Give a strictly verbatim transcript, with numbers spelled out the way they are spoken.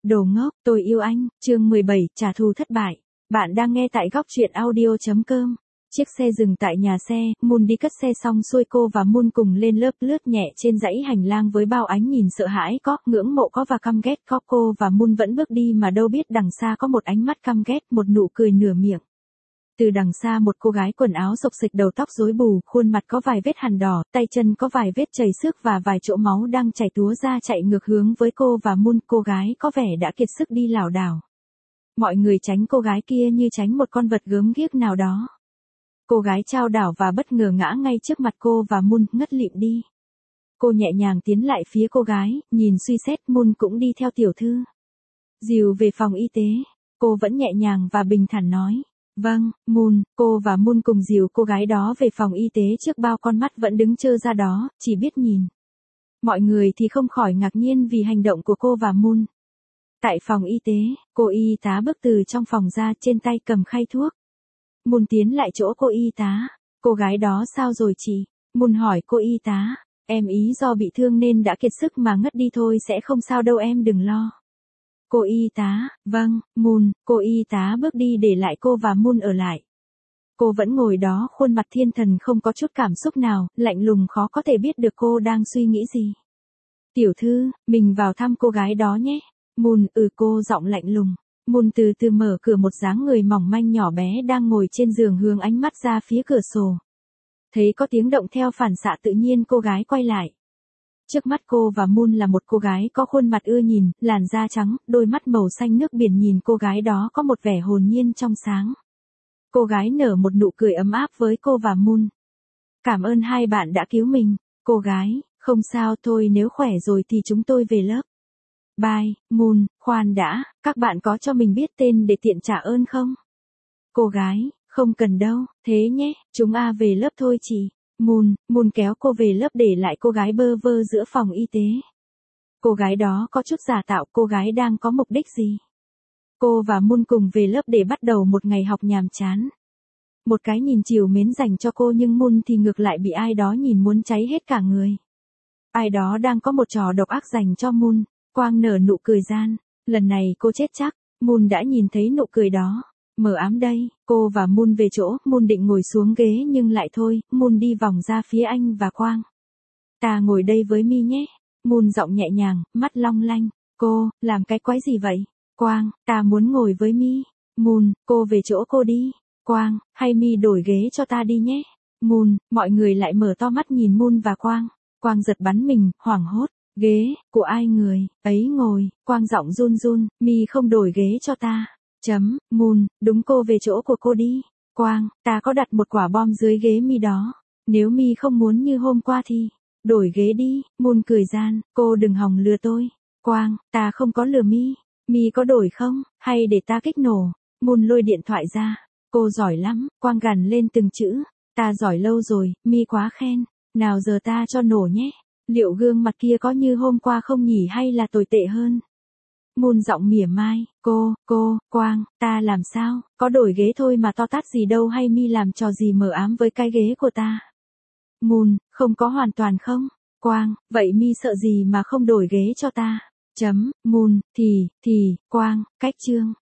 Đồ ngốc, tôi yêu anh, chương mười bảy, trả thù thất bại. Bạn đang nghe tại góc truyện audio.com. Chiếc xe dừng tại nhà xe, Moon đi cất xe xong xuôi cô và Moon cùng lên lớp lướt nhẹ trên dãy hành lang với bao ánh nhìn sợ hãi có, ngưỡng mộ có và căm ghét có. Cô và Moon vẫn bước đi mà đâu biết đằng xa có một ánh mắt căm ghét, một nụ cười nửa miệng. Từ đằng xa một cô gái quần áo xộc xệch đầu tóc rối bù, khuôn mặt có vài vết hằn đỏ, tay chân có vài vết chảy xước và vài chỗ máu đang chảy túa ra chạy ngược hướng với cô và Moon. Cô gái có vẻ đã kiệt sức đi lảo đảo. Mọi người tránh cô gái kia như tránh một con vật gớm ghiếc nào đó. Cô gái chao đảo và bất ngờ ngã ngay trước mặt cô và Moon, ngất lịm đi. Cô nhẹ nhàng tiến lại phía cô gái, nhìn suy xét. Moon cũng đi theo tiểu thư. Dìu về phòng y tế. Cô vẫn nhẹ nhàng và bình thản nói. Vâng, Moon. Cô và Moon cùng dìu cô gái đó về phòng y tế trước bao con mắt vẫn đứng trơ ra đó, chỉ biết nhìn. Mọi người thì không khỏi ngạc nhiên vì hành động của cô và Moon. Tại phòng y tế, cô y tá bước từ trong phòng ra, trên tay cầm khay thuốc. Moon tiến lại chỗ cô y tá. Cô gái đó sao rồi chị? Moon hỏi cô y tá. Em ý do bị thương nên đã kiệt sức mà ngất đi thôi, sẽ không sao đâu em đừng lo. Cô y tá, vâng, Moon. Cô y tá bước đi để lại cô và Moon ở lại. Cô vẫn ngồi đó, khuôn mặt thiên thần không có chút cảm xúc nào, lạnh lùng khó có thể biết được cô đang suy nghĩ gì. Tiểu thư, mình vào thăm cô gái đó nhé. Moon, ừ cô giọng lạnh lùng. Moon từ từ mở cửa, một dáng người mỏng manh nhỏ bé đang ngồi trên giường hướng ánh mắt ra phía cửa sổ. Thấy có tiếng động theo phản xạ tự nhiên cô gái quay lại. Trước mắt cô và Moon là một cô gái có khuôn mặt ưa nhìn, làn da trắng, đôi mắt màu xanh nước biển, nhìn cô gái đó có một vẻ hồn nhiên trong sáng. Cô gái nở một nụ cười ấm áp với cô và Moon. Cảm ơn hai bạn đã cứu mình. Cô gái, không sao thôi, nếu khỏe rồi thì chúng tôi về lớp. Bye, Moon. Khoan đã, các bạn có cho mình biết tên để tiện trả ơn không? Cô gái, không cần đâu, thế nhé, chúng a về lớp thôi chị. Moon, Moon kéo cô về lớp để lại cô gái bơ vơ giữa phòng y tế. Cô gái đó có chút giả tạo, cô gái đang có mục đích gì? Cô và Moon cùng về lớp để bắt đầu một ngày học nhàm chán. Một cái nhìn trìu mến dành cho cô, nhưng Moon thì ngược lại bị ai đó nhìn muốn cháy hết cả người. Ai đó đang có một trò độc ác dành cho Moon. Quang nở nụ cười gian. Lần này cô chết chắc. Moon đã nhìn thấy nụ cười đó. Mờ ám đây. Cô và Moon về chỗ. Moon định ngồi xuống ghế nhưng lại thôi. Moon đi vòng ra phía anh và Quang. Ta ngồi đây với Mi nhé. Moon giọng nhẹ nhàng, mắt long lanh. Cô, làm cái quái gì vậy? Quang, ta muốn ngồi với Mi. Moon, cô về chỗ cô đi. Quang, hay Mi đổi ghế cho ta đi nhé. Moon, mọi người lại mở to mắt nhìn Moon và Quang. Quang giật bắn mình, hoảng hốt. Ghế, của ai người, ấy ngồi. Quang giọng run run, Mi không đổi ghế cho ta. Chấm, Moon, đúng, cô về chỗ của cô đi. Quang, ta có đặt một quả bom dưới ghế Mi đó. Nếu Mi không muốn như hôm qua thì, đổi ghế đi. Moon cười gian, cô đừng hòng lừa tôi. Quang, ta không có lừa Mi. Mi có đổi không, hay để ta kích nổ? Moon lôi điện thoại ra. Cô giỏi lắm. Quang gằn lên từng chữ. Ta giỏi lâu rồi, Mi quá khen. Nào giờ ta cho nổ nhé. Liệu gương mặt kia có như hôm qua không nhỉ, hay là tồi tệ hơn? Moon giọng mỉa mai, cô, cô, Quang, ta làm sao, có đổi ghế thôi mà to tát gì đâu, hay Mi làm trò gì mờ ám với cái ghế của ta? Moon, không có hoàn toàn không? Quang, vậy Mi sợ gì mà không đổi ghế cho ta? Chấm, Moon, thì, thì, Quang, cách chương.